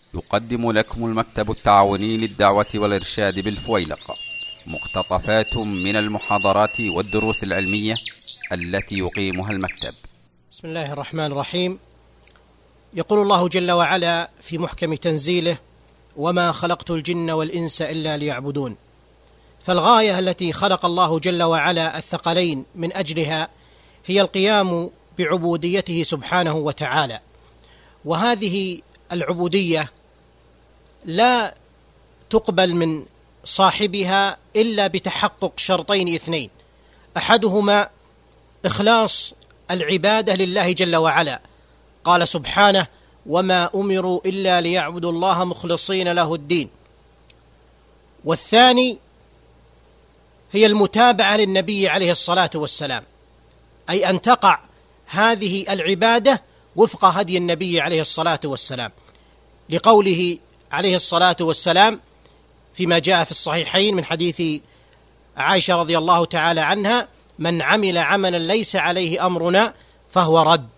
يقدم لكم المكتب التعاوني للدعوة والإرشاد بالفويلق مقتطفات من المحاضرات والدروس العلمية التي يقيمها المكتب. بسم الله الرحمن الرحيم. يقول الله جل وعلا في محكم تنزيله: وما خلقت الجن والإنس إلا ليعبدون. فالغاية التي خلق الله جل وعلا الثقلين من أجلها هي القيام بعبوديته سبحانه وتعالى، وهذه العبودية لا تقبل من صاحبها إلا بتحقق شرطين اثنين: أحدهما إخلاص العبادة لله جل وعلا، قال سبحانه: وما أمروا إلا ليعبدوا الله مخلصين له الدين. والثاني هي المتابعة للنبي عليه الصلاة والسلام، أي أن تقع هذه العبادة وفق هدي النبي عليه الصلاة والسلام، لقوله عليه الصلاة والسلام فيما جاء في الصحيحين من حديث عائشة رضي الله تعالى عنها: من عمل عملا ليس عليه أمرنا فهو رد.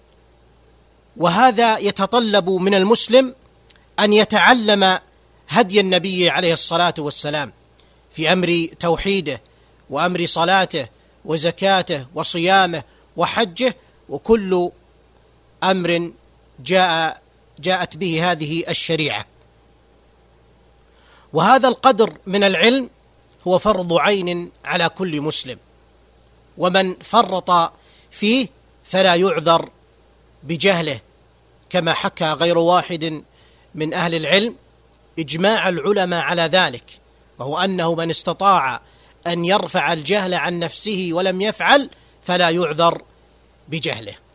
وهذا يتطلب من المسلم أن يتعلم هدي النبي عليه الصلاة والسلام في أمر توحيده وأمر صلاته وزكاته وصيامه وحجه، وكل أمر جاءت به هذه الشريعة. وهذا القدر من العلم هو فرض عين على كل مسلم، ومن فرط فيه فلا يعذر بجهله، كما حكى غير واحد من أهل العلم إجماع العلماء على ذلك، وهو أنه من استطاع أن يرفع الجهل عن نفسه ولم يفعل فلا يعذر بجهله.